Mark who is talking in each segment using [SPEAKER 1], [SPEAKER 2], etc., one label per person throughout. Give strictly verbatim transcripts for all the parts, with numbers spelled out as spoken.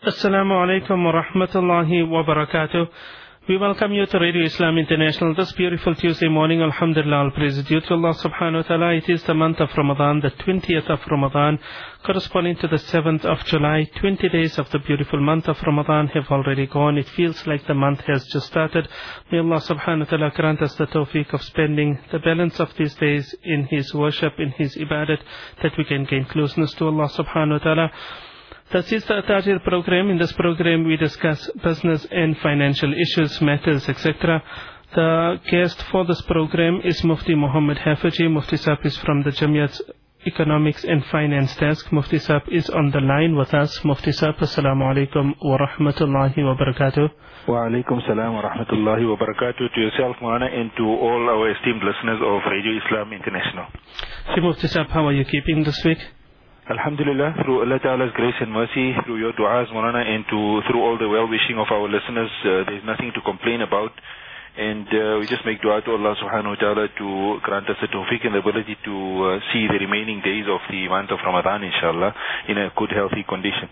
[SPEAKER 1] Assalamu alaikum wa rahmatullahi wa barakatuh. We welcome you to Radio Islam International this beautiful Tuesday morning. Alhamdulillah, all praise is due to Allah subhanahu wa ta'ala. It is the month of Ramadan, the twentieth of Ramadan, corresponding to the seventh of July. twenty days of the beautiful month of Ramadan have already gone. It feels like the month has just started. May Allah subhanahu wa ta'ala grant us the tawfiq of spending the balance of these days in His worship, in His ibadat, that we can gain closeness to Allah subhanahu wa ta'ala. This is the Tajir program. In this program, we discuss business and financial issues, matters, et cetera. The guest for this program is Mufti Muhammad Hafizi. Mufti Saab is from the Jamiat's Economics and Finance Desk. Mufti Saab is on the line with us. Mufti Saab, Assalamu alaikum wa rahmatullahi wa barakatuh.
[SPEAKER 2] Wa alaikum salam wa rahmatullahi wa barakatuh to yourself, Maulana, and to all our esteemed listeners of Radio Islam International.
[SPEAKER 1] Si Mufti Saab, how are you keeping this week?
[SPEAKER 2] Alhamdulillah, through Allah Ta'ala's grace and mercy, through your du'as, Maulana, and to, through all the well-wishing of our listeners, uh, there's nothing to complain about. And uh, we just make dua to Allah Subhanahu wa Ta'ala to grant us the tawfiq and the ability to uh, see the remaining days of the month of Ramadan, inshallah, in a good, healthy condition.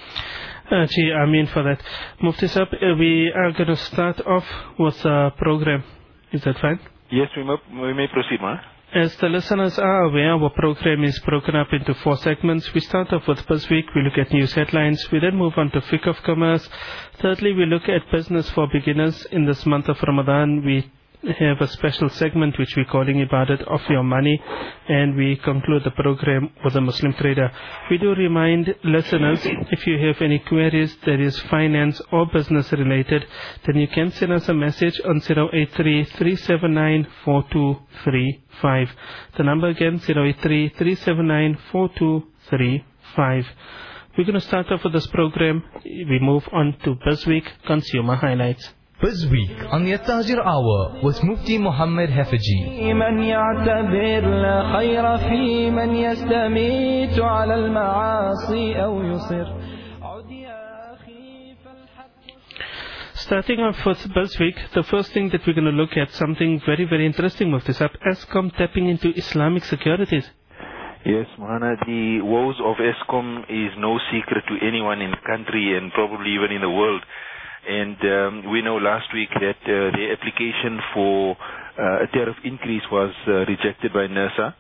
[SPEAKER 1] Uh, gee, Ameen for that. Mufti Sahib, uh, we are going to start off with a program. Is that fine?
[SPEAKER 2] Yes, we may, we may proceed, Maulana.
[SPEAKER 1] As the listeners are aware, our program is broken up into four segments. We start off with BizWeek. We look at news headlines. We then move on to Fiqh of Commerce. Thirdly, we look at business for beginners. In this month of Ramadan, we have a special segment which we're calling Ibadat of Your Money, and we conclude the program with a Muslim trader. We do remind listeners, if you have any queries that is finance or business related, then you can send us a message on zero eight three, three seven nine, four two three five. The number again, zero eight three, three seven nine, four two three five. We're going to start off with this program. We move on to BizWeek Consumer Highlights.
[SPEAKER 3] BizWeek on the Tajir Hour with Mufti Muhammad Hafizi.
[SPEAKER 1] Starting off with BizWeek, the first thing that we're going to look at, something very, very interesting, Mufti Sahib, Eskom tapping into Islamic securities.
[SPEAKER 2] Yes, Maulana, the woes of Eskom is no secret to anyone in the country and probably even in the world. And um, we know last week that uh, the application for uh, a tariff increase was uh, rejected by NERSA.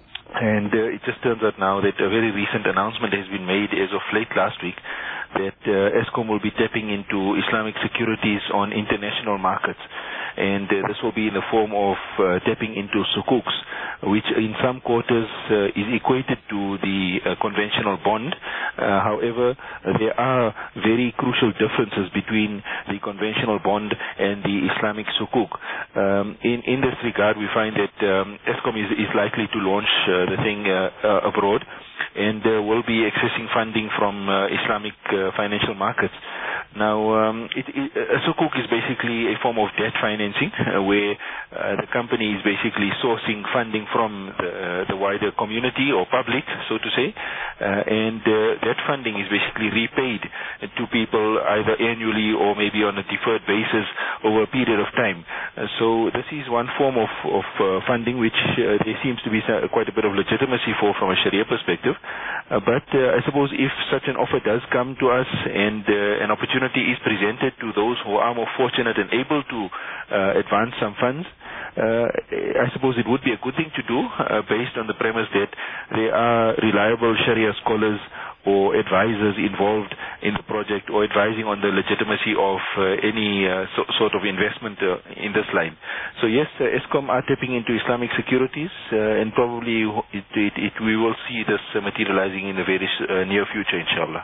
[SPEAKER 2] And uh, it just turns out now that a very recent announcement has been made as of late last week that uh, Eskom will be tapping into Islamic securities on international markets. And uh, this will be in the form of uh, tapping into sukuks, which in some quarters uh, is equated to the uh, conventional bond. Uh, however, uh, there are very crucial differences between the conventional bond and the Islamic sukuk. Um, in, in this regard, we find that um, Eskom is, is likely to launch uh, the thing uh, uh, abroad and uh, will be accessing funding from uh, Islamic uh, financial markets. Now, um, it, it, a sukuk is basically a form of debt financing uh, where uh, the company is basically sourcing funding from the, uh, the wider community or public, so to say, uh, and uh, that funding is basically repaid to people either annually or maybe on a deferred basis over a period of time. Uh, so this is one form of, of uh, funding which uh, there seems to be quite a bit of legitimacy for from a Sharia perspective. Uh, but uh, I suppose if such an offer does come to us and uh, an opportunity is presented to those who are more fortunate and able to uh, advance some funds, uh, I suppose it would be a good thing to do uh, based on the premise that there are reliable Sharia scholars or advisors involved in the project or advising on the legitimacy of uh, any uh, so, sort of investment uh, in this line. So yes, uh, Eskom are tapping into Islamic securities uh, and probably it, it, it, we will see this uh, materializing in the very uh, near future, inshallah.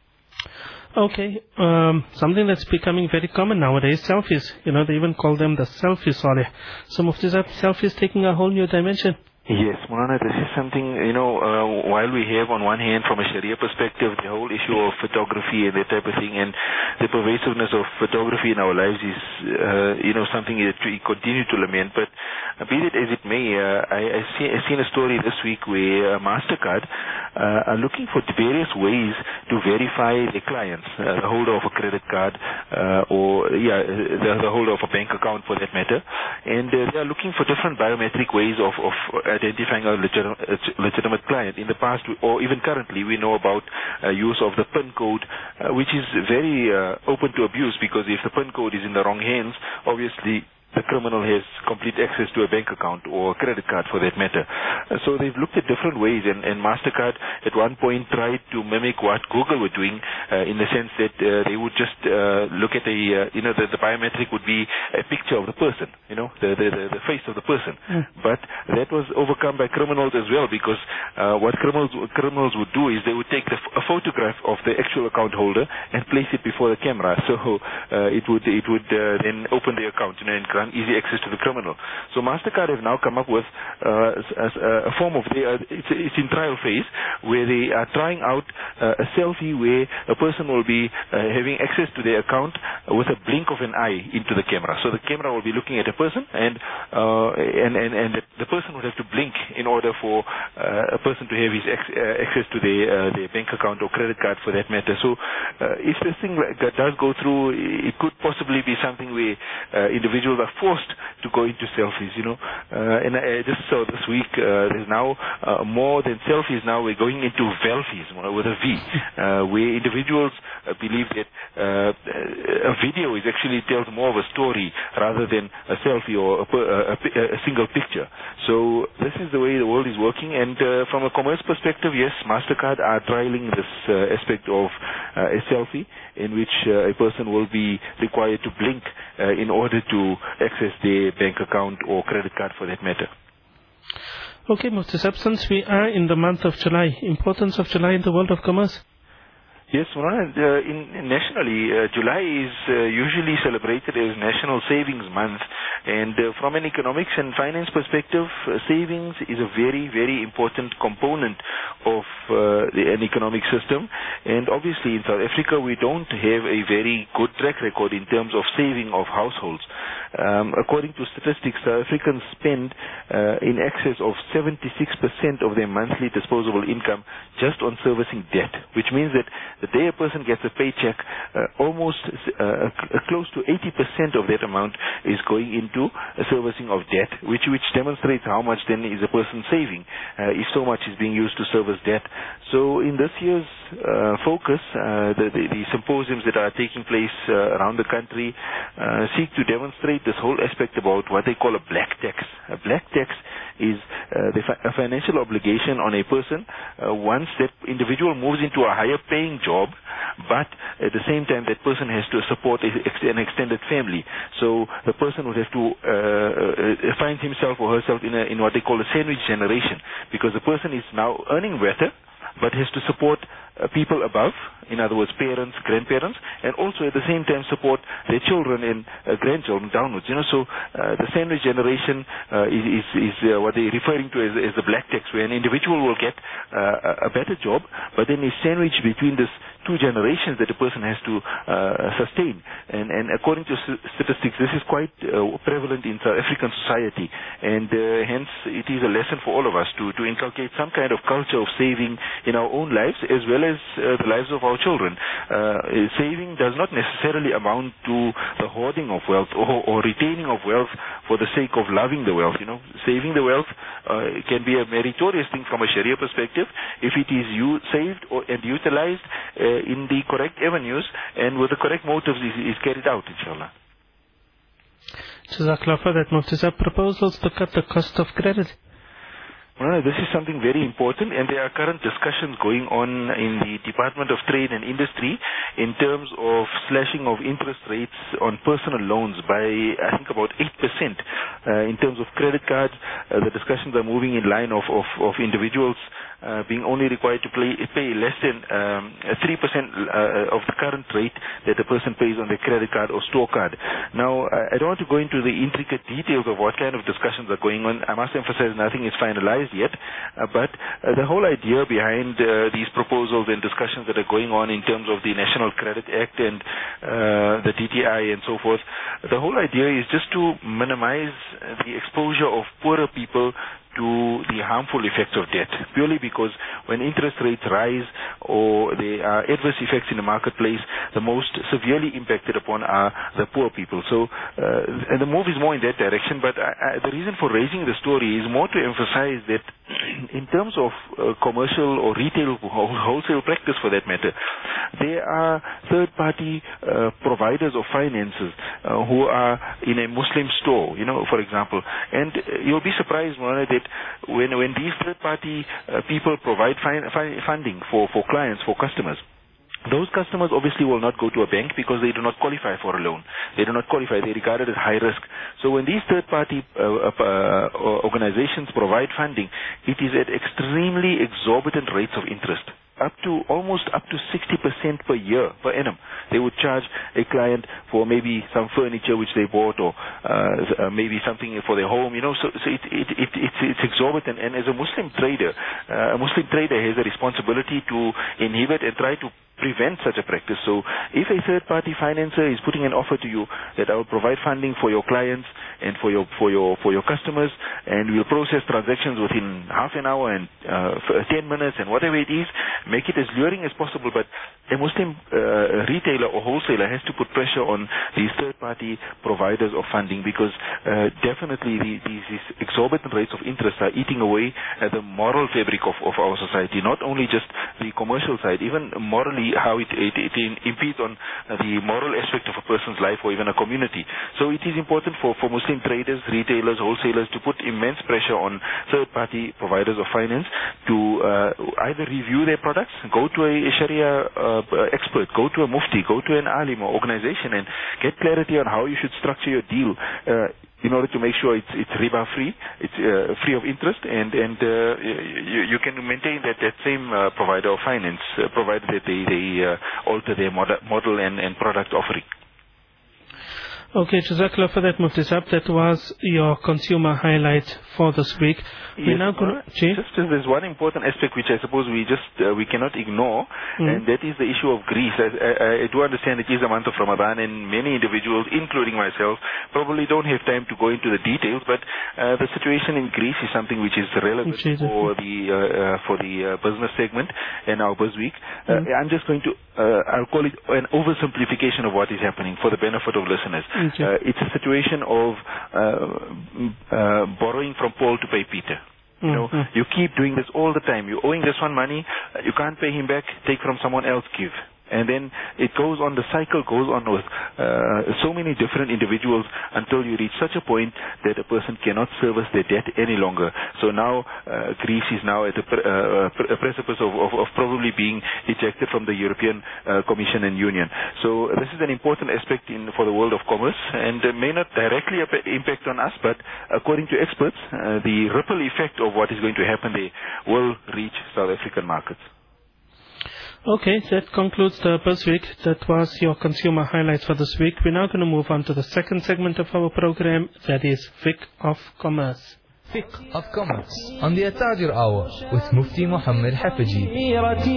[SPEAKER 1] Okay, um, something that's becoming very common nowadays, selfies. You know, they even call them the selfie salih. So Mufti Sahib, selfies taking a whole new dimension.
[SPEAKER 2] Yes, Maulana, this is something, you know, uh, while we have on one hand from a Sharia perspective the whole issue of photography and that type of thing, and the pervasiveness of photography in our lives is, uh, you know, something that we continue to lament, but uh, be that as it may, uh, I, I see, I've seen a story this week where uh, MasterCard uh, are looking for various ways to verify their clients, uh, the holder of a credit card, uh, or yeah, the, the holder of a bank account for that matter, and uh, they are looking for different biometric ways of, of identifying a legitimate, legitimate client. In the past, or even currently, we know about uh, use of the PIN code, uh, which is very uh, open to abuse, because if the PIN code is in the wrong hands, obviously the criminal has complete access to a bank account or a credit card for that matter. Uh, so they've looked at different ways, and, and MasterCard at one point tried to mimic what Google were doing, uh, in the sense that uh, they would just uh, look at a, uh, you know, the, the biometric would be a picture of the person, you know, the, the, the, the face of the person. Mm. But that was overcome by criminals as well, because uh, what criminals, criminals would do is they would take the, a photograph of the actual account holder and place it before the camera. So uh, it would, it would uh, then open the account, you know, and easy access to the criminal. So MasterCard have now come up with uh, a, a form of, the, uh, it's, it's in trial phase, where they are trying out uh, a selfie where a person will be uh, having access to their account with a blink of an eye into the camera. So the camera will be looking at a person, and uh, and, and, and the person would have to blink in order for uh, a person to have his ex uh, access to their, uh, their bank account or credit card for that matter. So uh, if this thing does go through, it could possibly be something where uh, individuals are forced to go into selfies, you know. Uh, and I just saw this week, uh, there's now uh, more than selfies now, we're going into velfies with a V, uh, where individuals uh, believe that uh, a video is actually tells more of a story rather than a selfie or a, a, a single picture. So this is the way the world is working, and uh, from a commerce perspective, yes, MasterCard are trialing this uh, aspect of uh, a selfie, in which uh, a person will be required to blink uh, in order to access their bank account or credit card for that matter.
[SPEAKER 1] Okay, Mufti Sahib, since we are in the month of July, importance of July in the world of commerce?
[SPEAKER 2] Yes, Moran, uh, in, in nationally, uh, July is uh, usually celebrated as National Savings Month, and uh, from an economics and finance perspective, uh, savings is a very, very important component of uh, the, an economic system. And obviously in South Africa, we don't have a very good track record in terms of saving of households. Um, according to statistics, South Africans spend uh, in excess of seventy-six percent of their monthly disposable income just on servicing debt, which means that the day a person gets a paycheck, uh, almost uh, close to eighty percent of that amount is going into a servicing of debt, which which demonstrates how much then is a person saving uh, if so much is being used to service debt. So in this year's uh, focus, uh, the, the, the symposiums that are taking place uh, around the country uh, seek to demonstrate this whole aspect about what they call a black tax. A black tax is uh, the fi a financial obligation on a person uh, once that individual moves into a higher paying job, but at the same time that person has to support a, an extended family. So the person would have to uh, uh, find himself or herself in, a, in what they call a sandwich generation, because the person is now earning better but has to support uh, people above, in other words, parents, grandparents, and also at the same time support their children and uh, grandchildren downwards. You know, so uh, the sandwich generation uh, is, is, is uh, what they're referring to as, as the black tax, where an individual will get uh, a better job, but then is sandwiched between this two generations that a person has to uh, sustain. And, and according to statistics, this is quite uh, prevalent in South African society, and uh, hence it is a lesson for all of us to, to inculcate some kind of culture of saving in our own lives as well as uh, the lives of our children. Uh, saving does not necessarily amount to the hoarding of wealth or, or retaining of wealth for the sake of loving the wealth. You know, saving the wealth uh, can be a meritorious thing from a Sharia perspective if it is u saved or, and utilized uh, in the correct avenues and with the correct motives is, is carried out, inshallah.
[SPEAKER 1] Jazakallah for that, Mufti Sahib. Proposals to cut the cost of credit.
[SPEAKER 2] Well, this is something very important, and there are current discussions going on in the Department of Trade and Industry in terms of slashing of interest rates on personal loans by, I think, about eight percent. Uh, in terms of credit cards, uh, the discussions are moving in line of, of, of individuals uh, being only required to pay, pay less than um, three percent uh, of the current rate that the person pays on their credit card or store card. Now, I don't want to go into the intricate details of what kind of discussions are going on. I must emphasize nothing is finalized yet, uh, but uh, the whole idea behind uh, these proposals and discussions that are going on in terms of the National Credit Act and uh, the D T I and so forth, the whole idea is just to minimize the exposure of poorer people to the harmful effects of debt, purely because when interest rates rise or there are adverse effects in the marketplace, the most severely impacted upon are the poor people. So uh, and the move is more in that direction, but I, I, the reason for raising the story is more to emphasize that in terms of uh, commercial or retail wholesale practice for that matter, there are third-party uh, providers of finances uh, who are in a Muslim store, you know, for example, and uh, you'll be surprised, Moana, that when when these third-party uh, people provide fi- fi- funding for, for clients, for customers, those customers obviously will not go to a bank because they do not qualify for a loan. They do not qualify. They're regarded as high risk. So when these third-party uh, uh, organizations provide funding, it is at extremely exorbitant rates of interest, up to almost up to sixty percent per year, per annum. They would charge a client for maybe some furniture which they bought, or uh, maybe something for their home, you know, so, so it, it, it, it's, it's exorbitant. And as a Muslim trader, uh, a Muslim trader has a responsibility to inhibit and try to prevent such a practice. So if a third-party financer is putting an offer to you that I will provide funding for your clients and for your for your for your customers, and we'll process transactions within half an hour and uh, ten minutes and whatever it is, make it as luring as possible. But a Muslim uh, retailer or wholesaler has to put pressure on these third-party providers of funding, because uh, definitely the, these, these exorbitant rates of interest are eating away at the moral fabric of, of our society, not only just the commercial side, even morally how it, it, it impedes on the moral aspect of a person's life or even a community. So it is important for, for Muslim traders, retailers, wholesalers to put immense pressure on third-party providers of finance to uh, either review their products, go to a Sharia uh, expert, go to a mufti, go to an alim or organization and get clarity on how you should structure your deal uh, in order to make sure it's, it's riba free, it's uh, free of interest, and, and uh, you, you can maintain that, that same uh, provider of finance, uh, provided that they, they uh, alter their model, model and, and product offering.
[SPEAKER 1] Okay, Jazakallah for that, Mufti Sahab. That was your consumer highlight for this week. We're
[SPEAKER 2] Yes,
[SPEAKER 1] now going to...
[SPEAKER 2] just, just there's one important aspect which I suppose we just uh, we cannot ignore, mm. and that is the issue of grease. I, I, I do understand it is a month of Ramadan, and many individuals, including myself, probably don't have time to go into the details, but uh, the situation in Greece is something which is relevant
[SPEAKER 1] Indeed.
[SPEAKER 2] for the uh, uh, for the uh, business segment and our Buzz Week. Uh, mm. I'm just going to, uh, I'll call it an oversimplification of what is happening for the benefit of listeners.
[SPEAKER 1] Okay.
[SPEAKER 2] Uh, it's a situation of uh, uh, borrowing from Paul to pay Peter. You know, mm-hmm. you keep doing this all the time. You're owing this one money, you can't pay him back, take from someone else, give. And then it goes on, the cycle goes on with uh, so many different individuals until you reach such a point that a person cannot service their debt any longer. So now uh, Greece is now at a, pre- uh, a precipice of, of, of probably being ejected from the European uh, Commission and Union. So this is an important aspect in, for the world of commerce, and uh, may not directly impact on us, but according to experts, uh, the ripple effect of what is going to happen there will reach South African markets.
[SPEAKER 1] Okay, that concludes the Buzz Week. That was your consumer highlights for this week. We're now going to move on to the second segment of our program, that is Fiqh of Commerce.
[SPEAKER 3] Fiqh of Commerce on the At-Tajir Hour with Mufti Muhammad Hafizi.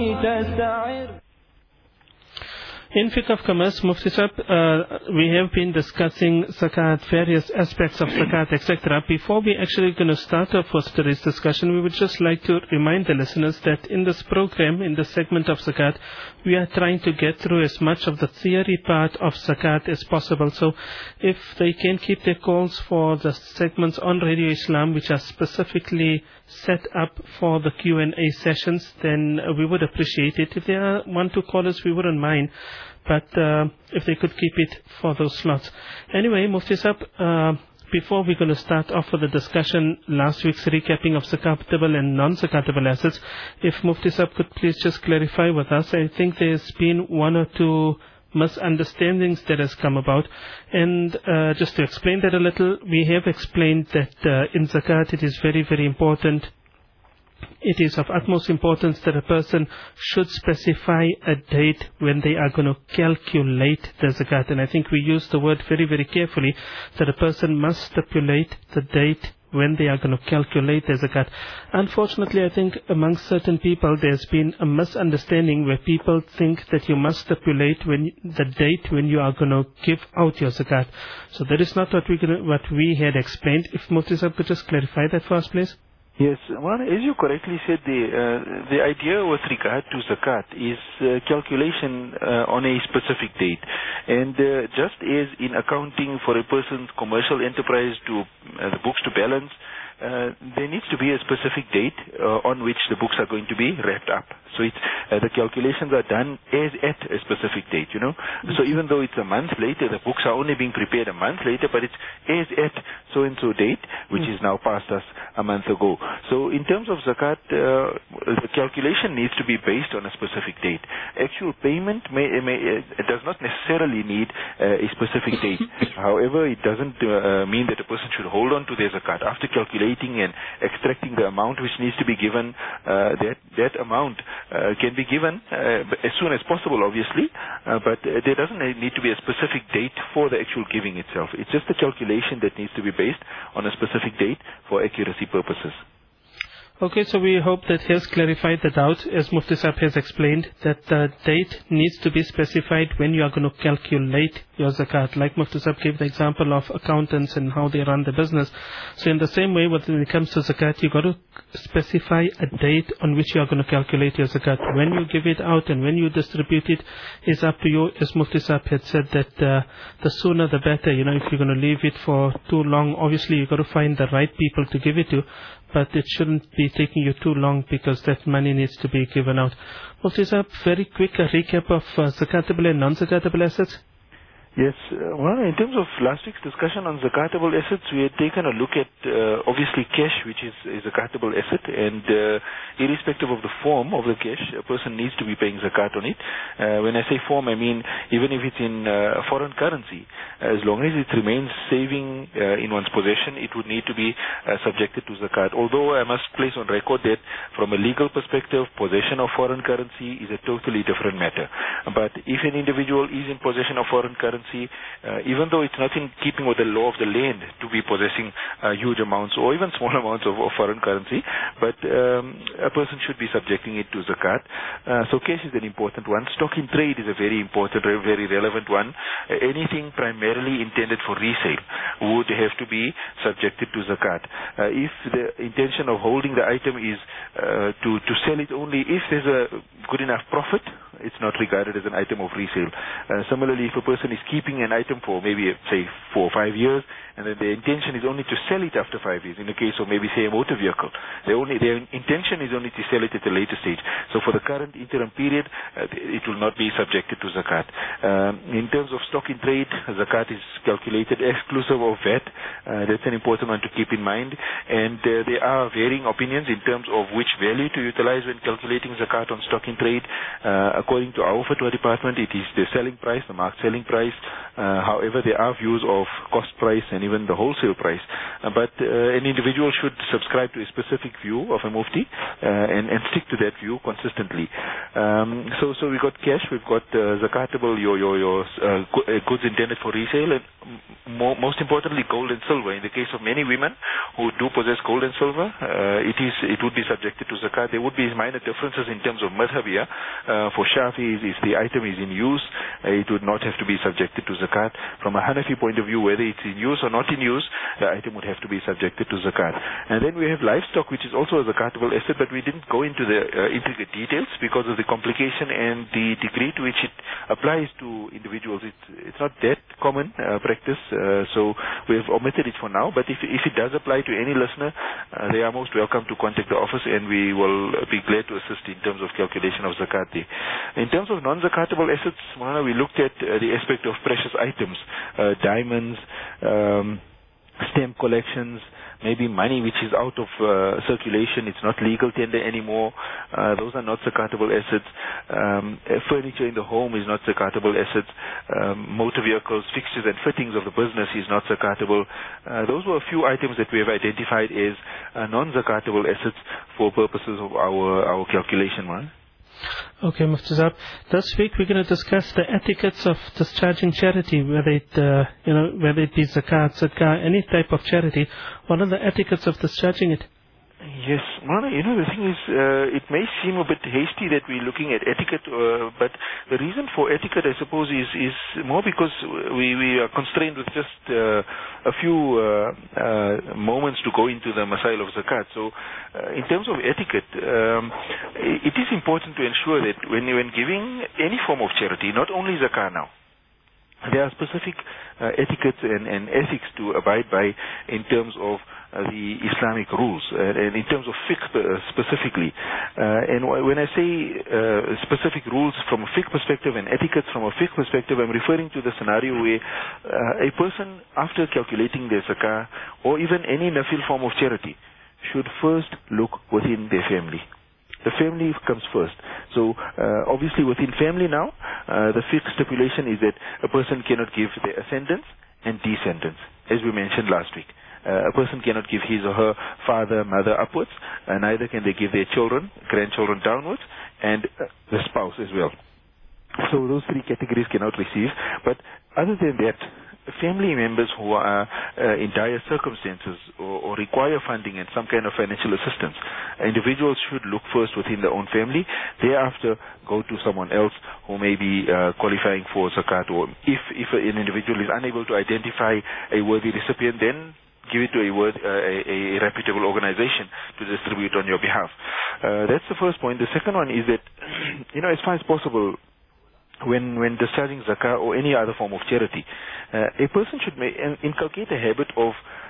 [SPEAKER 1] In Fiqh of Commerce, Mufti Sahab, uh, we have been discussing zakat, various aspects of zakat, et cetera. Before we actually going to start off with today's discussion, we would just like to remind the listeners that in this program, in this segment of zakat, we are trying to get through as much of the theory part of zakat as possible. So if they can keep their calls for the segments on Radio Islam, which are specifically set up for the Q and A sessions, then we would appreciate it. If there are one, two callers, we wouldn't mind. But uh, if they could keep it for those slots. Anyway, Mufti Sahab, uh, before we're going to start off with the discussion, last week's recapping of zakatable and non-zakatable assets, if Mufti Sahab could please just clarify with us. I think there's been one or two misunderstandings that has come about. And uh, just to explain that a little, we have explained that uh, in zakat it is very, very important it is of utmost importance that a person should specify a date when they are going to calculate the zakat. And I think we use the word very, very carefully, that a person must stipulate the date when they are going to calculate their zakat. Unfortunately, I think amongst certain people there's been a misunderstanding where people think that you must stipulate when the date when you are going to give out your zakat. So that is not what we gonna, what we had explained. If Mufti Sahib could just clarify that for us, please.
[SPEAKER 2] Yes, well, as you correctly said, the uh, the idea with regard to zakat is uh, calculation uh, on a specific date. And uh, just as in accounting for a person's commercial enterprise to uh, the books to balance, uh, there needs to be a specific date uh, on which the books are going to be wrapped up. So it's, uh, the calculations are done as at a specific date, you know. So even though it's a month later, the books are only being prepared a month later, but it's as at so-and-so date, which is now past us a month ago. So in terms of zakat, uh, the calculation needs to be based on a specific date. Actual payment may, may uh, does not necessarily need uh, a specific date. However, it doesn't uh, mean that a person should hold on to their zakat. After calculating and extracting the amount which needs to be given, uh, that, that amount uh, can be given uh, as soon as possible, obviously, uh, but uh, there doesn't need to be a specific date for the actual giving itself. It's just the calculation that needs to be based on a specific date for accuracy purposes.
[SPEAKER 1] Okay, so we hope that he has clarified the doubt, as Mufti Sahib has explained, that the date needs to be specified when you are going to calculate your zakat. Like Mufti Sahib gave the example of accountants and how they run the business. So in the same way, when it comes to zakat, you got to specify a date on which you are going to calculate your zakat. When you give it out and when you distribute it is up to you. As Mufti Sahib had said, that uh, the sooner the better. You know, if you're going to leave it for too long, obviously you've got to find the right people to give it to, but it shouldn't be taking you too long because that money needs to be given out. Mufti Sahib, very quick a recap of uh, zakatable and non-zakatable assets.
[SPEAKER 2] Yes, uh, well, in terms of last week's discussion on zakatable assets, we had taken a look at uh, obviously cash, which is a zakatable asset, and uh, irrespective of the form of the cash, a person needs to be paying zakat on it. Uh, when I say form, I mean even if it's in uh, foreign currency, as long as it remains saving uh, in one's possession, it would need to be uh, subjected to zakat. Although I must place on record that from a legal perspective, possession of foreign currency is a totally different matter. But if an individual is in possession of foreign currency, Uh, even though it's not in keeping with the law of the land to be possessing uh, huge amounts or even small amounts of, of foreign currency, but um, a person should be subjecting it to zakat. Uh, so cash is an important one. Stock in trade is a very important, very relevant one. Uh, anything primarily intended for resale would have to be subjected to zakat. Uh, if the intention of holding the item is uh, to, to sell it only if there's a good enough profit, it's not regarded as an item of resale. Uh, similarly, if a person is keeping an item for maybe, say, four or five years, and then their intention is only to sell it after five years, in the case of maybe, say, a motor vehicle, their, only, their intention is only to sell it at a later stage. So for the current interim period, uh, it will not be subjected to zakat. Um, in terms of stock in trade, zakat is calculated exclusive of V A T. Uh, that's an important one to keep in mind. And uh, there are varying opinions in terms of which value to utilize when calculating zakat on stock in trade. Uh, according to our fatwa department, it is the selling price, the marked selling price. Uh, however, there are views of cost price and even the wholesale price. Uh, but uh, an individual should subscribe to a specific view of a mufti uh, and, and stick to that view consistently. Um, so, so we got cash, we've got uh, zakatable, your your your uh, goods intended for resale, and mo most importantly, gold and silver. In the case of many women who do possess gold and silver, uh, it is it would be subjected to zakat. There would be minor differences in terms of madhab here. Uh, for Shafis, if the item is in use, uh, it would not have to be subjected to zakat. From a Hanafi point of view, whether it's in use or not in use, the item would have to be subjected to zakat. And then we have livestock, which is also a zakatable asset, but we didn't go into the uh, intricate details because of the complication and the degree to which it applies to individuals. It's, it's not that common uh, practice, uh, so we have omitted it for now. But if, if it does apply to any listener, uh, they are most welcome to contact the office, and we will be glad to assist in terms of calculation of zakat. In terms of non-zakatable assets, Mahana, we looked at uh, the aspect of precious items, uh, diamonds, um, stamp collections, maybe money which is out of uh, circulation, it's not legal tender anymore, uh, those are not zakatable assets. Um, uh, furniture in the home is not zakatable assets. Um, motor vehicles, fixtures and fittings of the business is not zakatable. Uh, those were a few items that we have identified as uh, non-zakatable assets for purposes of our, our calculation, man.
[SPEAKER 1] Okay, Mufti Saab. This week we're going to discuss the etiquettes of discharging charity, whether it, uh, you know, whether it be zakat, sadaqah, any type of charity. What are the etiquettes of discharging it?
[SPEAKER 2] Yes, Mona, you know, the thing is, uh, it may seem a bit hasty that we're looking at etiquette, uh, but the reason for etiquette, I suppose, is, is more because we, we are constrained with just uh, a few uh, uh, moments to go into the masail of zakat. So, uh, in terms of etiquette, um, it is important to ensure that when, when giving any form of charity, not only zakat now, there are specific uh, etiquettes and, and ethics to abide by in terms of uh, the Islamic rules uh, and in terms of fiqh uh, specifically. Uh, and when I say uh, specific rules from a fiqh perspective and etiquettes from a fiqh perspective, I'm referring to the scenario where uh, a person, after calculating their zakah or even any nafil form of charity, should first look within their family. The family comes first. So, uh, obviously within family now, uh, the fifth stipulation is that a person cannot give their ascendants and descendants, as we mentioned last week. Uh, a person cannot give his or her father, mother upwards, and neither can they give their children, grandchildren downwards, and uh, the spouse as well. So those three categories cannot receive. But other than that, family members who are uh, in dire circumstances or, or require funding and some kind of financial assistance, individuals should look first within their own family, thereafter go to someone else who may be uh, qualifying for zakat, or if, if an individual is unable to identify a worthy recipient, then give it to a, word, uh, a, a reputable organization to distribute on your behalf. Uh, that's the first point. The second one is that, you know, as far as possible, when when discharging zakah or any other form of charity, uh, a person should make, inculcate a habit of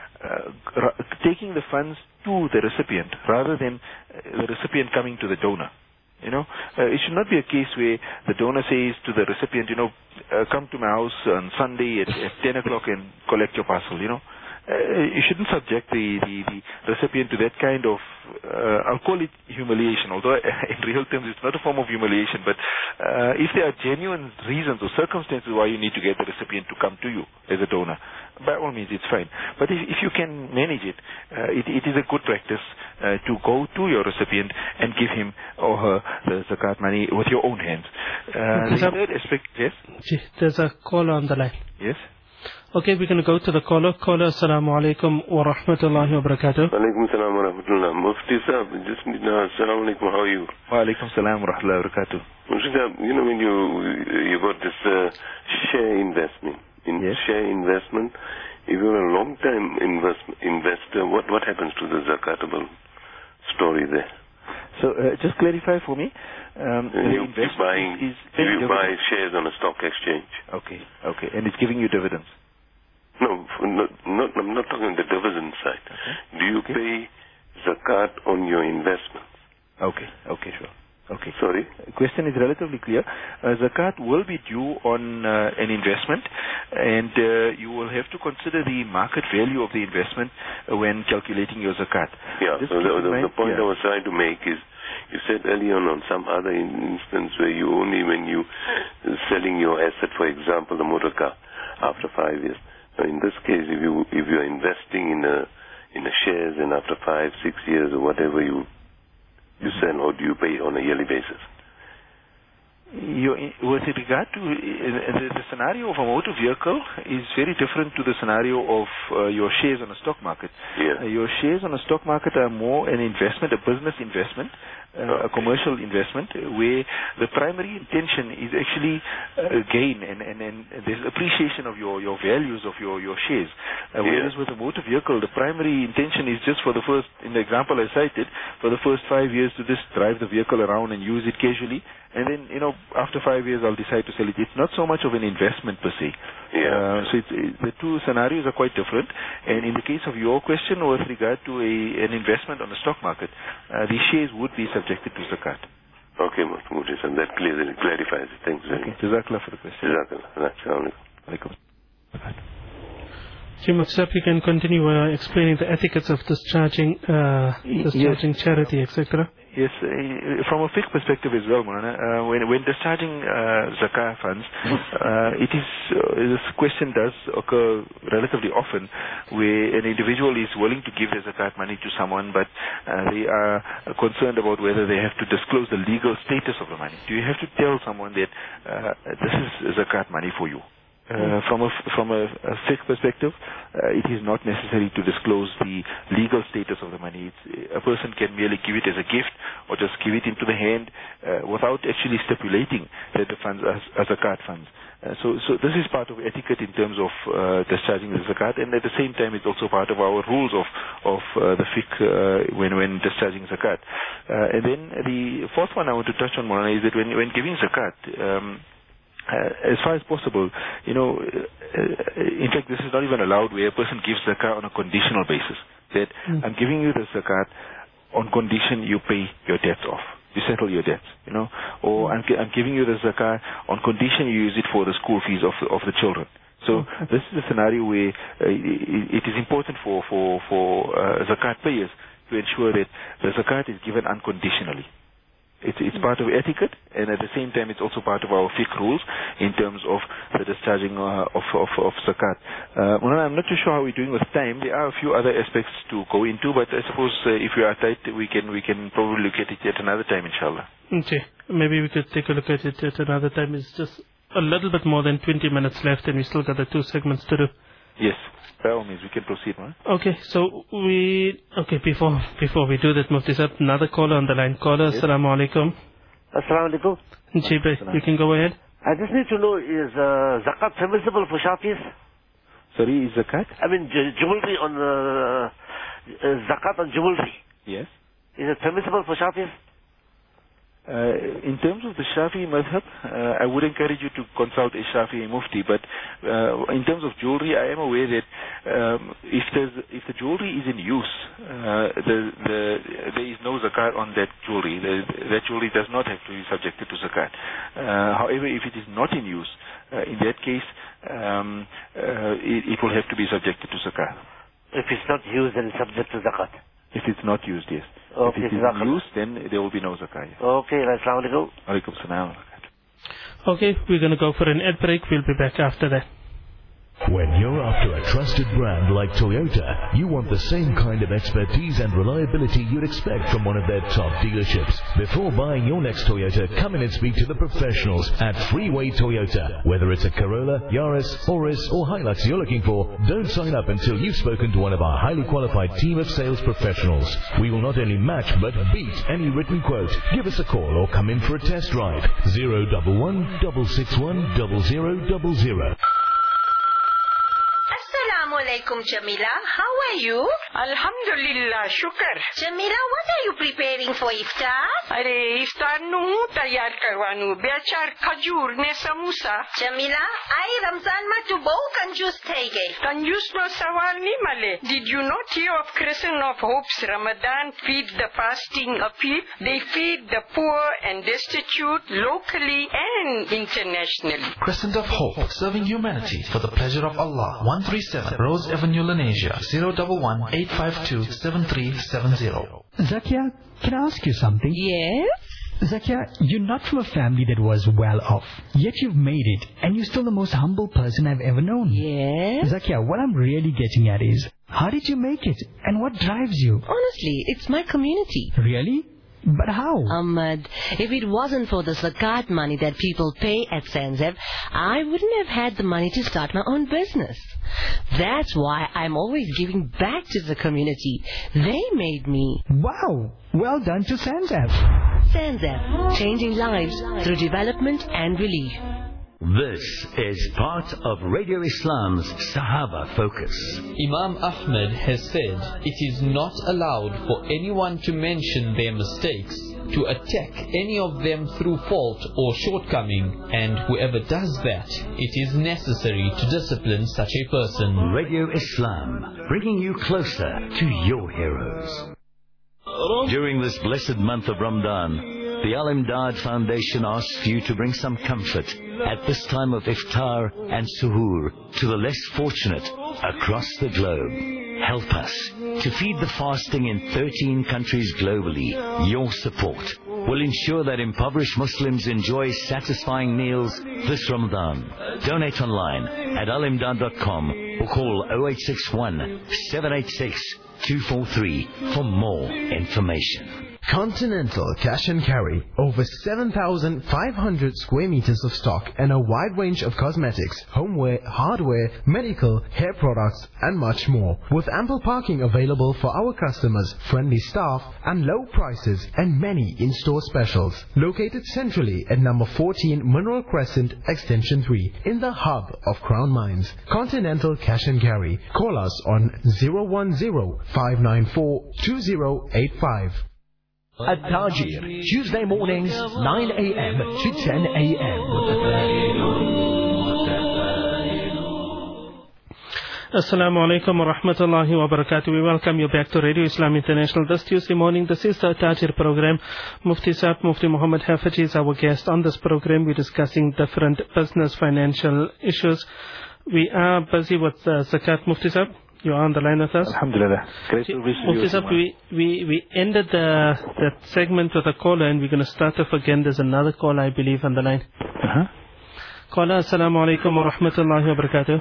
[SPEAKER 2] uh, r- taking the funds to the recipient rather than uh, the recipient coming to the donor. You know, uh, it should not be a case where the donor says to the recipient, you know, uh, come to my house on Sunday at, at ten o'clock and collect your parcel, you know. Uh, you shouldn't subject the, the, the recipient to that kind of, uh, I'll call it humiliation, although in real terms it's not a form of humiliation, but uh, if there are genuine reasons or circumstances why you need to get the recipient to come to you as a donor, by all means it's fine. But if, if you can manage it, uh, it, it is a good practice uh, to go to your recipient and give him or her the zakat money with your own hands. Uh, the third aspect, yes?
[SPEAKER 1] There's a caller on the line.
[SPEAKER 2] Yes?
[SPEAKER 1] Okay, we're going to go to the caller. Caller, assalamu alaikum wa rahmatullahi wa barakatuh.
[SPEAKER 4] Alaikum salam wa rahmatullah. Mufti Saab, just need to know, assalamu alaikum, how are you?
[SPEAKER 2] Wa alaikum salam wa rahmatullahi wa barakatuh.
[SPEAKER 4] Mufti Saab, you know when you, you got this uh, share investment, in
[SPEAKER 2] yes.
[SPEAKER 4] share investment, if you're a long-time invest, investor, what, what happens to the zakatable story there?
[SPEAKER 2] So, uh, just clarify for me. Um,
[SPEAKER 4] the you, you buying,
[SPEAKER 2] is
[SPEAKER 4] you buy shares on a stock exchange.
[SPEAKER 2] Okay, okay, and it's giving you dividends.
[SPEAKER 4] No, not, not, I'm not talking the dividend side. Okay. Do you okay. pay zakat on your investments?
[SPEAKER 2] Okay, okay, sure. Okay.
[SPEAKER 4] Sorry?
[SPEAKER 2] The question is relatively clear. Uh, zakat will be due on uh, an investment, and uh, you will have to consider the market value of the investment uh, when calculating your zakat.
[SPEAKER 4] Yeah, Just so the, the, the point yeah. I was trying to make is, you said earlier on on some other instance where you only when you selling your asset, for example, the motor car, after five years. In this case, if you if you are investing in a in a shares and after five six years or whatever you you sell, or do you pay on a yearly basis?
[SPEAKER 2] You, with regard to uh, the, the scenario of a motor vehicle is very different to the scenario of uh, your shares on a stock market.
[SPEAKER 4] Yeah.
[SPEAKER 2] Uh, your shares on a stock market are more an investment, a business investment, uh, okay. a commercial investment, where the primary intention is actually uh, gain and, and, and there's appreciation of your, your values of your, your shares. Uh,
[SPEAKER 4] yeah.
[SPEAKER 2] Whereas with a motor vehicle, the primary intention is just for the first, in the example I cited, for the first five years to just drive the vehicle around and use it casually, and then, you know, after five years I'll decide to sell it. It's not so much of an investment per se.
[SPEAKER 4] Yeah.
[SPEAKER 2] Uh, so it's, it, the two scenarios are quite different. And in the case of your question with regard to a, an investment on the stock market, uh, the shares would be subjected to zakat.
[SPEAKER 4] Okay, Mufti, and that clearly clarifies it. Thanks very much.
[SPEAKER 2] Okay, Jazakallah for the question.
[SPEAKER 4] Jazakallah. Assalamu alaikum.
[SPEAKER 2] Alaikum.
[SPEAKER 1] Mufti, you can continue uh, explaining the etiquettes of discharging, uh, discharging yes. charity, et cetera.
[SPEAKER 2] Yes, uh, from a fiqh perspective as well, Maulana, uh, when, when discharging uh, zakah funds, uh, it is, uh, this question does occur relatively often where an individual is willing to give their zakat money to someone, but uh, they are concerned about whether they have to disclose the legal status of the money. Do you have to tell someone that uh, this is zakat money for you? Uh, from a from a, a fiqh perspective, uh, it is not necessary to disclose the legal status of the money. It's, a person can merely give it as a gift or just give it into the hand uh, without actually stipulating that the funds are, are zakat funds. Uh, so, so this is part of etiquette in terms of uh, discharging the zakat, and at the same time, it's also part of our rules of of uh, the fiqh uh, when when discharging zakat. Uh, and then the fourth one I want to touch on, Maulana, is that when when giving zakat. Um, Uh, as far as possible, you know, uh, in fact, this is not even allowed where a person gives zakat on a conditional basis. That mm. I'm giving you the zakat on condition you pay your debts off, you settle your debts, you know, or mm. I'm, I'm giving you the zakat on condition you use it for the school fees of of the children. So mm. this is a scenario where uh, it, it is important for for for uh, zakat payers to ensure that the zakat is given unconditionally. It's, it's part of etiquette, and at the same time, it's also part of our fiqh rules in terms of the discharging uh, of, of, of zakat. Uh, I'm not too sure how we're doing with time. There are a few other aspects to go into, but I suppose uh, if we are tight, we can we can probably look at it at another time, inshallah.
[SPEAKER 1] Okay, maybe we could take a look at it at another time. It's just a little bit more than twenty minutes left, and we still got the two segments to do.
[SPEAKER 2] Yes. By all means, we can proceed, man.
[SPEAKER 1] Okay, so we... Okay, before before we do that, Mufti Sahib, another caller on the line. Caller, yes. Assalamu alaikum.
[SPEAKER 5] Assalamu alaikum.
[SPEAKER 1] Jibril, you can go ahead.
[SPEAKER 5] I just need to know, is uh, zakat permissible for Shafis?
[SPEAKER 2] Sorry, is zakat?
[SPEAKER 5] I mean, j- jewelry on... Uh, uh, zakat on jewelry.
[SPEAKER 2] Yes.
[SPEAKER 5] Is it permissible for Shafis?
[SPEAKER 2] Uh, in terms of the Shafi'i madhab, uh, I would encourage you to consult a Shafi'i mufti, but uh, in terms of jewelry, I am aware that um, if there's, if the jewelry is in use, uh, the, the, there is no zakat on that jewelry. The, that jewelry does not have to be subjected to zakat. Uh, however, if it is not in use, uh, in that case, um, uh, it, it will have to be subjected to zakat.
[SPEAKER 5] If it's not used, then it's subject to zakat.
[SPEAKER 2] If it's not used, yes.
[SPEAKER 5] Okay,
[SPEAKER 2] if it is in use, then there will be no zakah.
[SPEAKER 5] Okay, assalamu alaikum.
[SPEAKER 2] Alaikum salam.
[SPEAKER 1] Okay, we're going to go for an ad break. We'll be back after that.
[SPEAKER 6] When you're after a trusted brand like Toyota, you want the same kind of expertise and reliability you'd expect from one of their top dealerships. Before buying your next Toyota, come in and speak to the professionals at Freeway Toyota. Whether it's a Corolla, Yaris, Auris or Hilux you're looking for, don't sign up until you've spoken to one of our highly qualified team of sales professionals. We will not only match but beat any written quote. Give us a call or come in for a test drive. zero one one, six six one, zero zero zero zero.
[SPEAKER 7] Assalamualaikum, Jamila. How are you?
[SPEAKER 8] Alhamdulillah, shukar.
[SPEAKER 7] Jamila, what are you preparing for iftar?
[SPEAKER 8] Are iftar nu tayar karwanu. Beachar khajur ne samosa.
[SPEAKER 7] Jamila, I Ramzan ma tu bau kanjus thai gayi.
[SPEAKER 8] Kanjus no sawal ni male. Did you not hear of Crescent of Hope's Ramadan Feed the Fasting appeal? They feed the poor and destitute locally and internationally.
[SPEAKER 9] Crescent of Hope, serving humanity for the pleasure of Allah. one thirty-seven Rose Avenue, Lenasia. zero one one, eight five two, seven three seven zero.
[SPEAKER 10] Zakia, can I ask you something?
[SPEAKER 7] Yes?
[SPEAKER 10] Zakia, you're not from a family that was well off, yet you've made it, and you're still the most humble person I've ever known.
[SPEAKER 7] Yes?
[SPEAKER 10] Zakia, what I'm really getting at is, how did you make it, and what drives you?
[SPEAKER 7] Honestly, it's my community.
[SPEAKER 10] Really? But how?
[SPEAKER 7] Ahmad, if it wasn't for the zakat money that people pay at Sanzeb, I wouldn't have had the money to start my own business. That's why I'm always giving back to the community. They made me.
[SPEAKER 10] Wow! Well done to Sanzeb.
[SPEAKER 7] Sanzeb, changing lives through development and relief.
[SPEAKER 11] This is part of Radio Islam's Sahaba Focus.
[SPEAKER 12] Imam Ahmad has said it is not allowed for anyone to mention their mistakes, to attack any of them through fault or shortcoming, and whoever does that, it is necessary to discipline such a person.
[SPEAKER 11] Radio Islam, bringing you closer to your heroes. During this blessed month of Ramadan, the Al Imdad Foundation asks you to bring some comfort at this time of iftar and suhoor to the less fortunate across the globe. Help us to feed the fasting in thirteen countries globally. Your support will ensure that impoverished Muslims enjoy satisfying meals this Ramadan. Donate online at al imdad dot com or call oh eight six one, seven eight six, two four three for more information.
[SPEAKER 13] Continental Cash and Carry. Over seven thousand five hundred square meters of stock and a wide range of cosmetics, homeware, hardware, medical, hair products and much more. With ample parking available for our customers, friendly staff and low prices and many in-store specials. Located centrally at number fourteen Mineral Crescent, Extension three, in the hub of Crown Mines. Continental Cash and Carry. Call us on zero one zero, five nine four, two zero eight five.
[SPEAKER 14] At Tajir, Tuesday mornings, nine a.m. to ten a.m.
[SPEAKER 1] Assalamu alaikum wa rahmatullahi wa barakatuh. We welcome you back to Radio Islam International this Tuesday morning. This is the Tajir program. Mufti Saab, Mufti Muhammad Hafiz is our guest. On this program, we're discussing different business financial issues. We are busy with uh, Zakat. Mufti Saab, you are on the line with us.
[SPEAKER 2] Alhamdulillah. Great to visit you.
[SPEAKER 1] Mufti Saab, we, we, we ended the, that segment with a caller and we're going to start off again. There's another caller, I believe, on the line.
[SPEAKER 2] Uh-huh.
[SPEAKER 1] Caller, assalamu alaikum wa rahmatullahi wa barakatuh.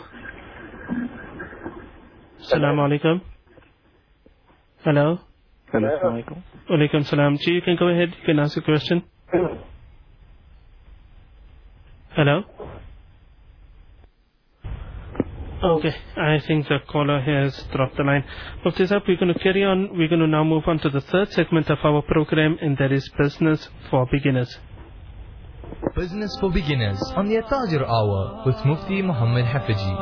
[SPEAKER 1] Assalamu alaikum. Hello.
[SPEAKER 2] Hello. Assalamu alaikum.
[SPEAKER 1] Alaikum salam. Ji, you can go ahead. You can ask a question. Hello. Okay, I think the caller has dropped the line. Mufti Saab, we're going to carry on. We're going to now move on to the third segment of our program, and that is Business for Beginners.
[SPEAKER 3] Business for Beginners on the Tajir Hour with Mufti Muhammad Hafizi.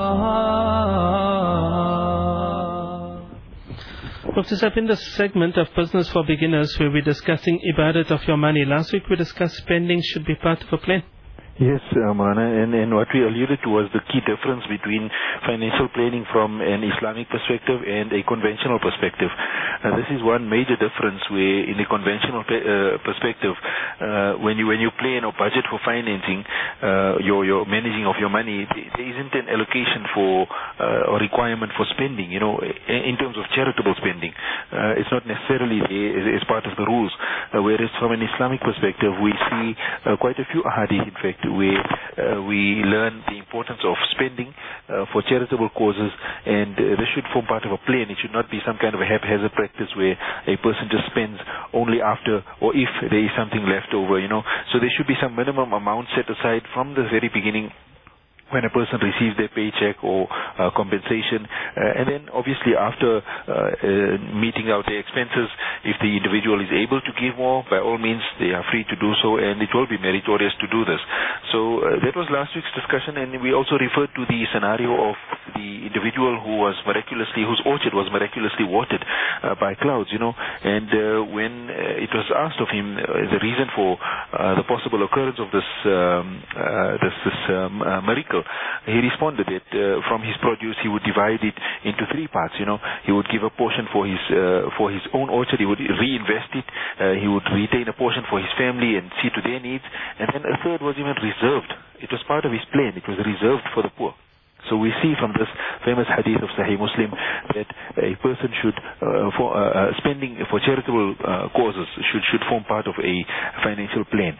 [SPEAKER 1] Mufti Saab, in this segment of Business for Beginners, where we're discussing ibadat of your money. Last week we discussed spending should be part of a plan.
[SPEAKER 2] Yes, Amana, and, and what we alluded to was the key difference between financial planning from an Islamic perspective and a conventional perspective. Uh, this is one major difference where in a conventional pe- uh, perspective, uh, when you when you plan or budget for financing, uh, your, your managing of your money, there isn't an allocation for uh, or requirement for spending, you know, in terms of charitable spending. Uh, it's not necessarily there as part of the rules, uh, whereas from an Islamic perspective, we see uh, quite a few ahadith, in fact, where uh, we learn the importance of spending uh, for charitable causes, and uh, this should form part of a plan. It should not be some kind of a haphazard practice where a person just spends only after or if there is something left over, you know. So there should be some minimum amount set aside from the very beginning when a person receives their paycheck or uh, compensation, uh, and then obviously after uh, uh, meeting out their expenses, if the individual is able to give more, by all means they are free to do so, and it will be meritorious to do this. So uh, that was last week's discussion, and we also referred to the scenario of the individual who was miraculously, whose orchard was miraculously watered uh, by clouds, you know, and uh, when uh, it was asked of him uh, the reason for uh, the possible occurrence of this um, uh, this, this um, uh, miracle, he responded that uh, from his produce he would divide it into three parts. You know, he would give a portion for his uh, for his own orchard. He would reinvest it. Uh, he would retain a portion for his family and see to their needs. And then a third was even reserved. It was part of his plan. It was reserved for the poor. So we see from this famous hadith of Sahih Muslim that a person should, uh, for uh, uh, spending for charitable uh, causes should should form part of a financial plan.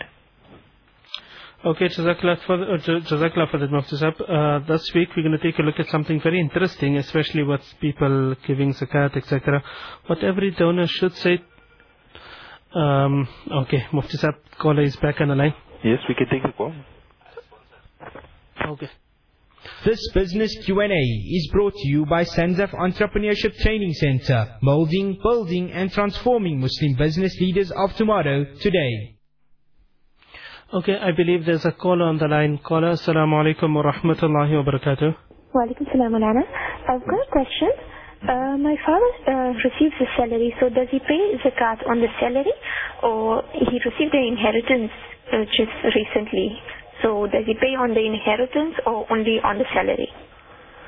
[SPEAKER 1] Okay, Jazakallah for, uh, Jazakallah for that, Mufti Saab. Uh, this week we're going to take a look at something very interesting, especially with people giving zakat, et cetera. What every donor should say. Um, okay, Mufti Saab, caller is back on the line.
[SPEAKER 2] Yes, we can take the call.
[SPEAKER 1] Okay.
[SPEAKER 15] This business Q and A is brought to you by Sanzaf Entrepreneurship Training Center, molding, building and transforming Muslim business leaders of tomorrow today.
[SPEAKER 1] Okay, I believe there's a caller on the line. Caller, assalamu alaikum wa rahmatullahi wa barakatuh.
[SPEAKER 16] Wa alaikum salam, Alana. I've got a question. Uh, my father uh, receives his salary, so does he pay zakat on the salary, or he received an inheritance uh, just recently? So does he pay on the inheritance or only on the salary?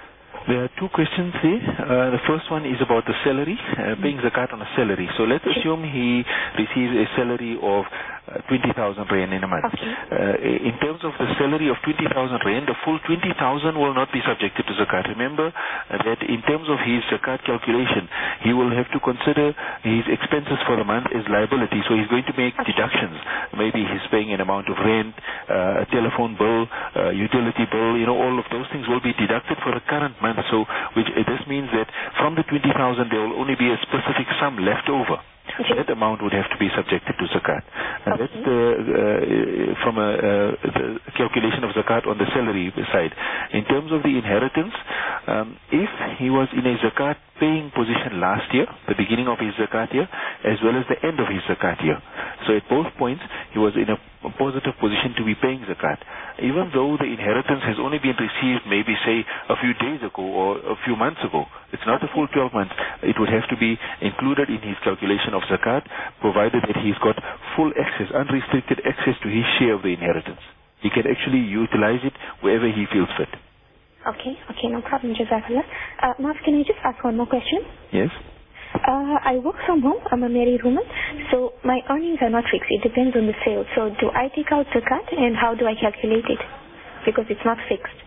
[SPEAKER 2] There are two questions there. Uh, the first one is about the salary, uh, paying zakat on a salary. So let's assume he receives a salary of uh, twenty thousand rand in a month.
[SPEAKER 16] Okay.
[SPEAKER 2] Uh, in terms of the salary of twenty thousand rand, the full twenty thousand will not be subjected to zakat. Remember uh, that in terms of his zakat calculation, he will have to consider his expenses for the month as liability. So he's going to make okay. deductions. Maybe he's paying an amount of rent, uh, a telephone bill, uh, utility bill, you know, all of those things will be deducted for the current month. So which uh, this means that from the twenty thousand there will only be a specific sum left over. Okay. That amount would have to be subjected to zakat. And okay. that's the, uh, from a, uh, the calculation of zakat on the salary side. In terms of the inheritance, um, if he was in a zakat paying position last year, the beginning of his zakat year, as well as the end of his zakat year. So at both points, he was in a positive position to be paying zakat. Even though the inheritance has only been received maybe, say, a few days ago or a few months ago, it's not a full twelve months, it would have to be included in his calculation of zakat, provided that he's got full access, unrestricted access to his share of the inheritance. He can actually utilize it wherever he feels fit.
[SPEAKER 16] Okay, okay, no problem, Jazakallah. Uh, Maaf, can I just ask one more question?
[SPEAKER 2] Yes.
[SPEAKER 16] Uh, I work from home. I'm a married woman, so my earnings are not fixed. It depends on the sale. So do I take out zakat, and how do I calculate it? Because it's not fixed.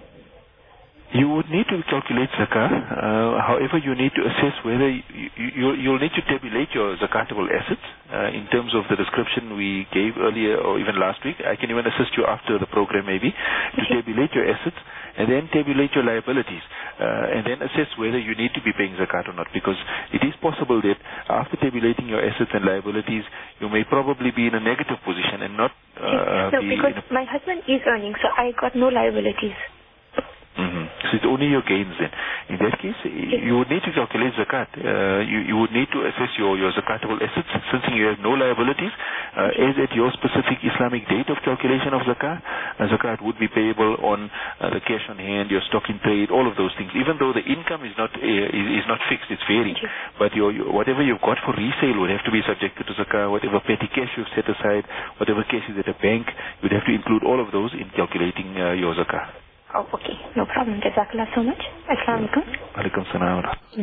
[SPEAKER 2] You would need to calculate zakat. Uh, however, you need to assess whether you, you, you'll need to tabulate your zakatable assets uh, in terms of the description we gave earlier or even last week. I can even assist you after the program maybe to okay. tabulate your assets and then tabulate your liabilities uh, and then assess whether you need to be paying zakat or not, because it is possible that after tabulating your assets and liabilities, you may probably be in a negative position and not uh,
[SPEAKER 16] no,
[SPEAKER 2] be
[SPEAKER 16] because
[SPEAKER 2] in a
[SPEAKER 16] my husband is earning, so I got no liabilities.
[SPEAKER 2] Mm-hmm. So it's only your gains then. In that case, you would need to calculate zakat. Uh, you, you would need to assess your, your zakatable assets, since you have no liabilities. Uh, as at your specific Islamic date of calculation of zakat, uh, zakat would be payable on uh, the cash on hand, your stock in trade, all of those things. Even though the income is not uh, is, is not fixed, it's varying. But your, your, whatever you've got for resale would have to be subjected to zakat. Whatever petty cash you've set aside, whatever cash is at a bank, you'd have to include all of those in calculating uh, your zakat.
[SPEAKER 16] Oh, okay. No problem. Jazakallah so much. Assalamu alaikum.
[SPEAKER 2] Alaikum salam.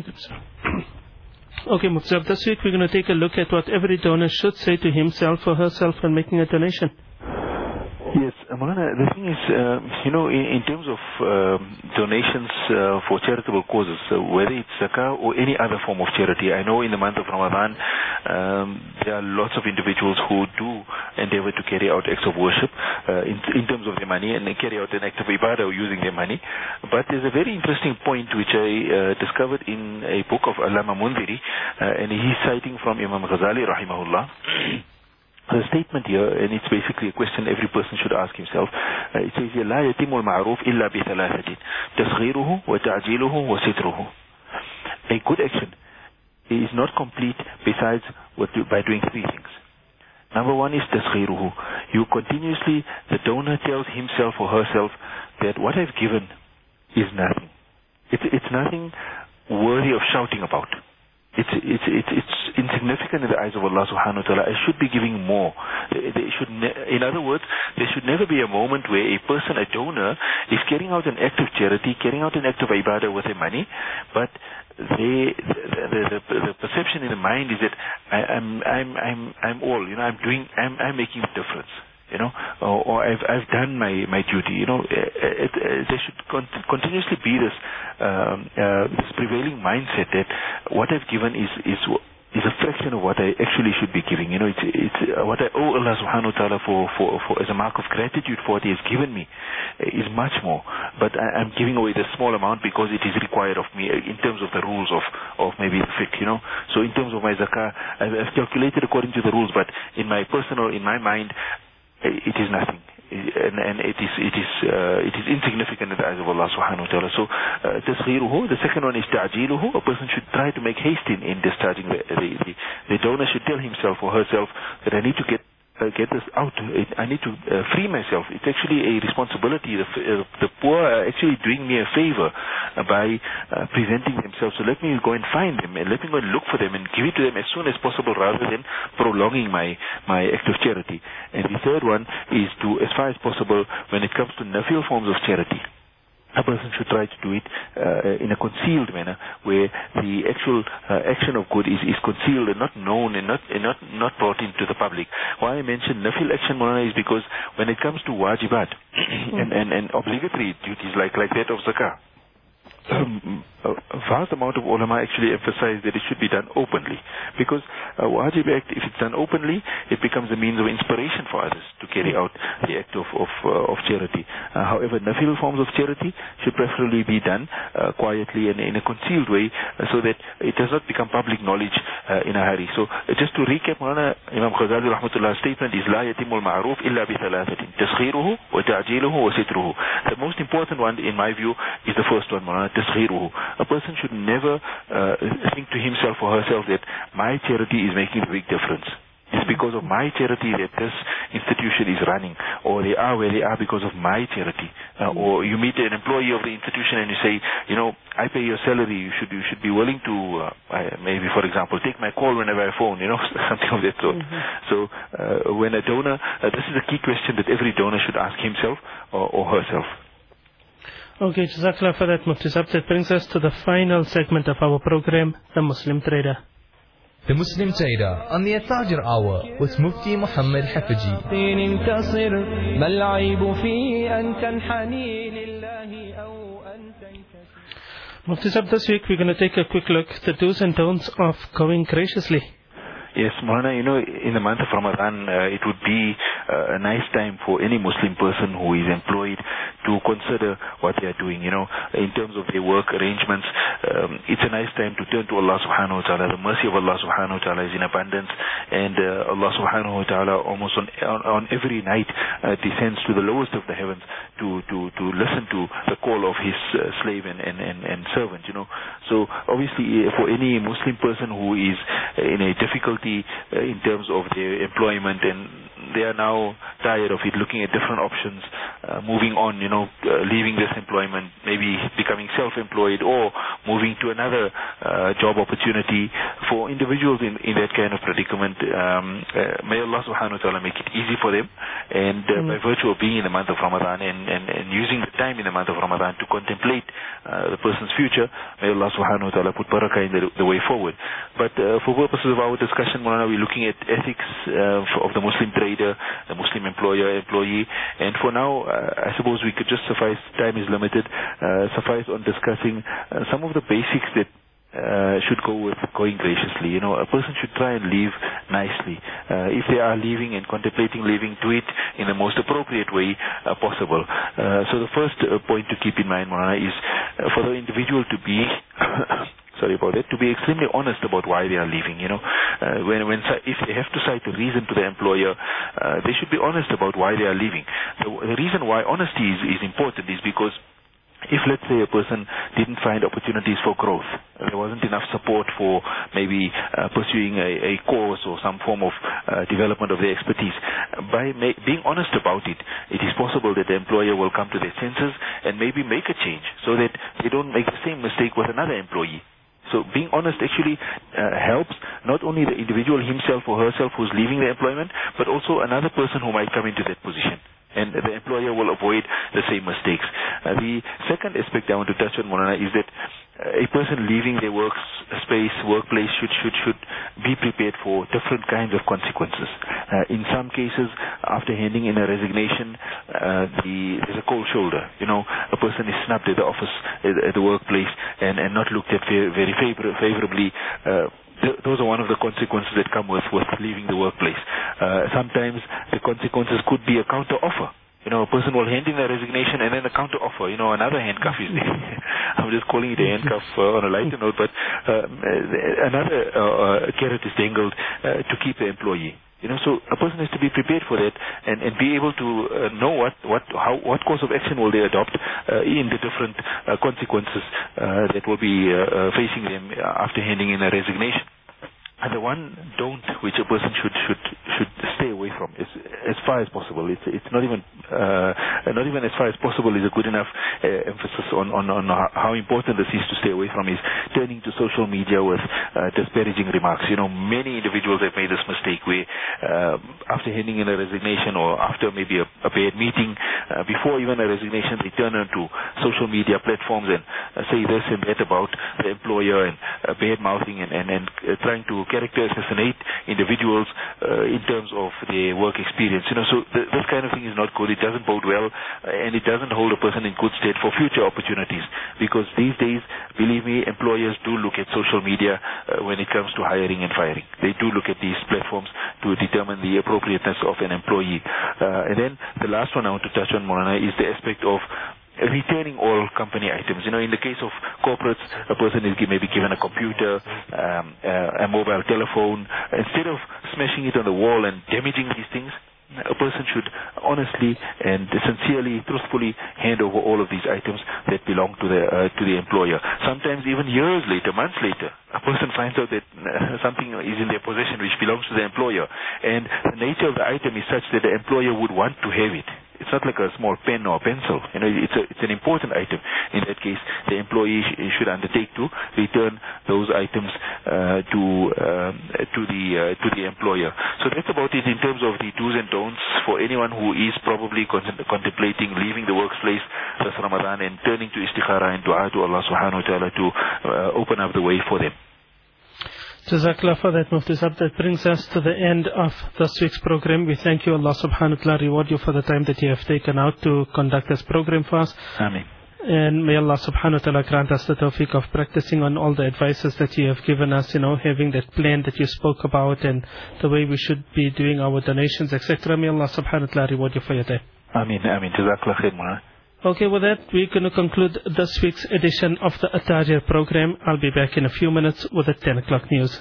[SPEAKER 1] Okay, Muqtab, this week we're going to take a look at what every donor should say to himself or herself when making a donation.
[SPEAKER 2] Yes, Maulana, the thing is, uh, you know, in, in terms of uh, donations uh, for charitable causes, uh, whether it's zakah or any other form of charity, I know in the month of Ramadan, um, there are lots of individuals who do endeavor to carry out acts of worship uh, in, in terms of their money and they carry out an act of ibadah using their money. But there's a very interesting point which I uh, discovered in a book of Allama Mundhiri, uh, and he's citing from Imam Ghazali, rahimahullah. The statement here, and it's basically a question every person should ask himself. Uh, it says, لا يتم المعروف إلا بثلاثة تصغيره وتعجيله وستره. A good action is not complete besides what do, by doing three things. Number one is تصغيره. You continuously, the donor tells himself or herself that what I've given is nothing. It's, it's nothing worthy of shouting about. It's, it's, it's, it's insignificant in the eyes of Allah subhanahu wa ta'ala. I should be giving more. They should ne- in other words, there should never be a moment where a person, a donor, is carrying out an act of charity, carrying out an act of ibadah with their money, but they, the, the, the, the perception in the mind is that I, I'm, I'm, I'm, I'm all, you know, I'm doing, I'm, I'm making a difference. You know, or, or I've I've done my, my duty. You know, it, it, it, there should con- continuously be this um, uh, this prevailing mindset that what I've given is is is a fraction of what I actually should be giving. You know, it's it's uh, what I owe Allah Subhanahu wa Taala for, for for as a mark of gratitude for what He has given me is much more. But I, I'm giving away the small amount because it is required of me in terms of the rules of of maybe the fiqh. You know, so in terms of my zakah, I've, I've calculated according to the rules, but in my personal, in my mind, it is nothing, and, and it is it is uh, it is insignificant in the eyes of Allah subhanahu wa ta'ala. So tasghiruhu, the second one is ta'jiluhu. A person should try to make haste in, in discharging the, the, the the donor should tell himself or herself that I need to get uh, get this out. I need to uh, free myself. It's actually a responsibility. The, uh, the poor are actually doing me a favor uh, by uh, presenting themselves. So let me go and find them and let me go and look for them and give it to them as soon as possible rather than prolonging my, my act of charity. And the third one is to, as far as possible, when it comes to nafil forms of charity, a person should try to do it uh, in a concealed manner, where the actual uh, action of good is, is concealed and not known and not and not not brought into the public. Why I mentioned nafil action, Maulana, is because when it comes to wajibat and, and, and obligatory duties like, like that of zakah, Um, a vast amount of ulama actually emphasize that it should be done openly, because a wajib act, if it's done openly, it becomes a means of inspiration for others to carry out the act of of, uh, of charity. Uh, however, nafil forms of charity should preferably be done uh, quietly and in a concealed way, uh, so that it does not become public knowledge uh, in a hurry. So uh, just to recap, Maulana, Imam Ghazali Rahmatullah's statement is لا يتم المعروف إلا بثلاثة تسخيره وتعجيله وستره. The most important one, in my view, is the first one, Maulana. A person should never uh, think to himself or herself that my charity is making a big difference. It's because of my charity that this institution is running, or they are where they are because of my charity. Uh, or you meet an employee of the institution and you say, you know, I pay your salary, you should you should be willing to, uh, maybe for example, take my call whenever I phone, you know, something of that sort. Mm-hmm. So uh, when a donor, uh, this is a key question that every donor should ask himself or, or herself.
[SPEAKER 1] Okay, Jazakallah for that, Mufti Sahib. That brings us to the final segment of our program, The Muslim Trader.
[SPEAKER 3] The Muslim Trader on the At-Tajir Hour with Mufti Muhammad Hafizi.
[SPEAKER 1] Mufti Sahib, this week we're going to take a quick look at the do's and don'ts of going graciously.
[SPEAKER 2] Yes, Maulana, you know, in the month of Ramadan, uh, it would be uh, a nice time for any Muslim person who is employed to consider what they are doing, you know, in terms of their work arrangements. Um, it's a nice time to turn to Allah subhanahu wa ta'ala. The mercy of Allah subhanahu wa ta'ala is in abundance, and uh, Allah subhanahu wa ta'ala almost on, on, on every night uh, descends to the lowest of the heavens to, to, to listen to the call of his uh, slave and, and, and, and servant, you know. So obviously uh, for any Muslim person who is uh, in a difficulty uh, in terms of their employment, and they are now tired of it, looking at different options, uh, moving on, you know, uh, leaving this employment, maybe becoming self-employed or moving to another uh, job opportunity. For individuals in, in that kind of predicament, um, uh, may Allah subhanahu wa ta'ala make it easy for them, and uh, mm. by virtue of being in the month of Ramadan and, and, and using the time in the month of Ramadan to contemplate uh, the person's future, may Allah subhanahu wa ta'ala put barakah in the, the way forward. But uh, for purposes of our discussion, Maulana, we're looking at ethics uh, of the Muslim trader, the Muslim employer, employee, and for now, uh, I suppose we could just suffice, time is limited, uh, suffice on discussing uh, some of the basics that Uh, should go with going graciously. You know, a person should try and leave nicely. Uh, if they are leaving and contemplating leaving, do it in the most appropriate way uh, possible. Uh, so the first uh, point to keep in mind, Maulana, is uh, for the individual to be sorry about that, to be extremely honest about why they are leaving. You know, uh, when when if they have to cite a reason to the employer, uh, they should be honest about why they are leaving. The, the reason why honesty is, is important is because if, let's say, a person didn't find opportunities for growth, there wasn't enough support for maybe uh, pursuing a, a course or some form of uh, development of their expertise, by ma- being honest about it, it is possible that the employer will come to their senses and maybe make a change so that they don't make the same mistake with another employee. So being honest actually uh, helps not only the individual himself or herself who's leaving the employment, but also another person who might come into that position. And the employer will avoid the same mistakes. Uh, the second aspect I want to touch on, Maulana, is that uh, a person leaving their work space, workplace should should should be prepared for different kinds of consequences. Uh, in some cases, after handing in a resignation, uh, the, there's a cold shoulder. You know, a person is snubbed at the office, at, at the workplace, and, and not looked at very, very favor- favorably. Uh, Th- those are one of the consequences that come with, with leaving the workplace. Uh, sometimes the consequences could be a counter offer. You know, a person will hand in a resignation and then a counter offer. You know, another handcuff is there. I'm just calling it a handcuff uh, on a lighter note, but uh, another uh, uh, carrot is dangled uh, to keep the employee. You know, so a person has to be prepared for that and, and be able to uh, know what what how what course of action will they adopt uh, in the different uh, consequences uh, that will be uh, uh, facing them after handing in a resignation. And the one don't which a person should should should stay away from is as far as possible. It's it's not even uh, not even as far as possible is a good enough uh, emphasis on, on on how important this is to stay away from, is turning to social media with uh, disparaging remarks. You know, many individuals have made this mistake where uh, after handing in a resignation or after maybe a, a a bad meeting, uh, before even a resignation, they turn onto social media platforms and uh, say this and that about the employer and uh, bad mouthing and, and, and uh, trying to character assassinate individuals uh, in terms of their work experience. You know, so th- this kind of thing is not good. It doesn't bode well, uh, and it doesn't hold a person in good stead for future opportunities, because these days, believe me, employers do look at social media uh, when it comes to hiring and firing. They do look at these platforms to determine the appropriateness of an employee. Uh, and then the last one I want to touch on, Maulana, is the aspect of returning all company items. You know, in the case of corporates, a person is maybe given a computer, um, uh, a mobile telephone. Instead of smashing it on the wall and damaging these things, a person should honestly and sincerely, truthfully hand over all of these items that belong to the uh, to the employer. Sometimes even years later, months later, a person finds out that uh, something is in their possession which belongs to the employer, and the nature of the item is such that the employer would want to have it. It's not like a small pen or pencil. You know, it's a, it's an important item. In that case, the employee sh- should undertake to return those items uh, to um, to the uh, to the employer. So that's about it in terms of the do's and don'ts for anyone who is probably con- contemplating leaving the workplace this Ramadan and turning to istikhara and dua to Allah subhanahu wa ta'ala to uh, open up the way for them.
[SPEAKER 1] Jazakallah for that, Mufti Sahab. That brings us to the end of this week's program. We thank you, Allah subhanahu wa ta'ala reward you for the time that you have taken out to conduct this program for us.
[SPEAKER 2] Ameen.
[SPEAKER 1] And may Allah subhanahu wa ta'ala grant us the tawfiq of practicing on all the advices that you have given us, you know, having that plan that you spoke about and the way we should be doing our donations, et cetera. May Allah subhanahu wa ta'ala reward you for your time.
[SPEAKER 2] Ameen, ameen. Jazakallah khair, Maulana.
[SPEAKER 1] Okay, with that, we're going to conclude this week's edition of the At-Tajir program. I'll be back in a few minutes with the ten o'clock news.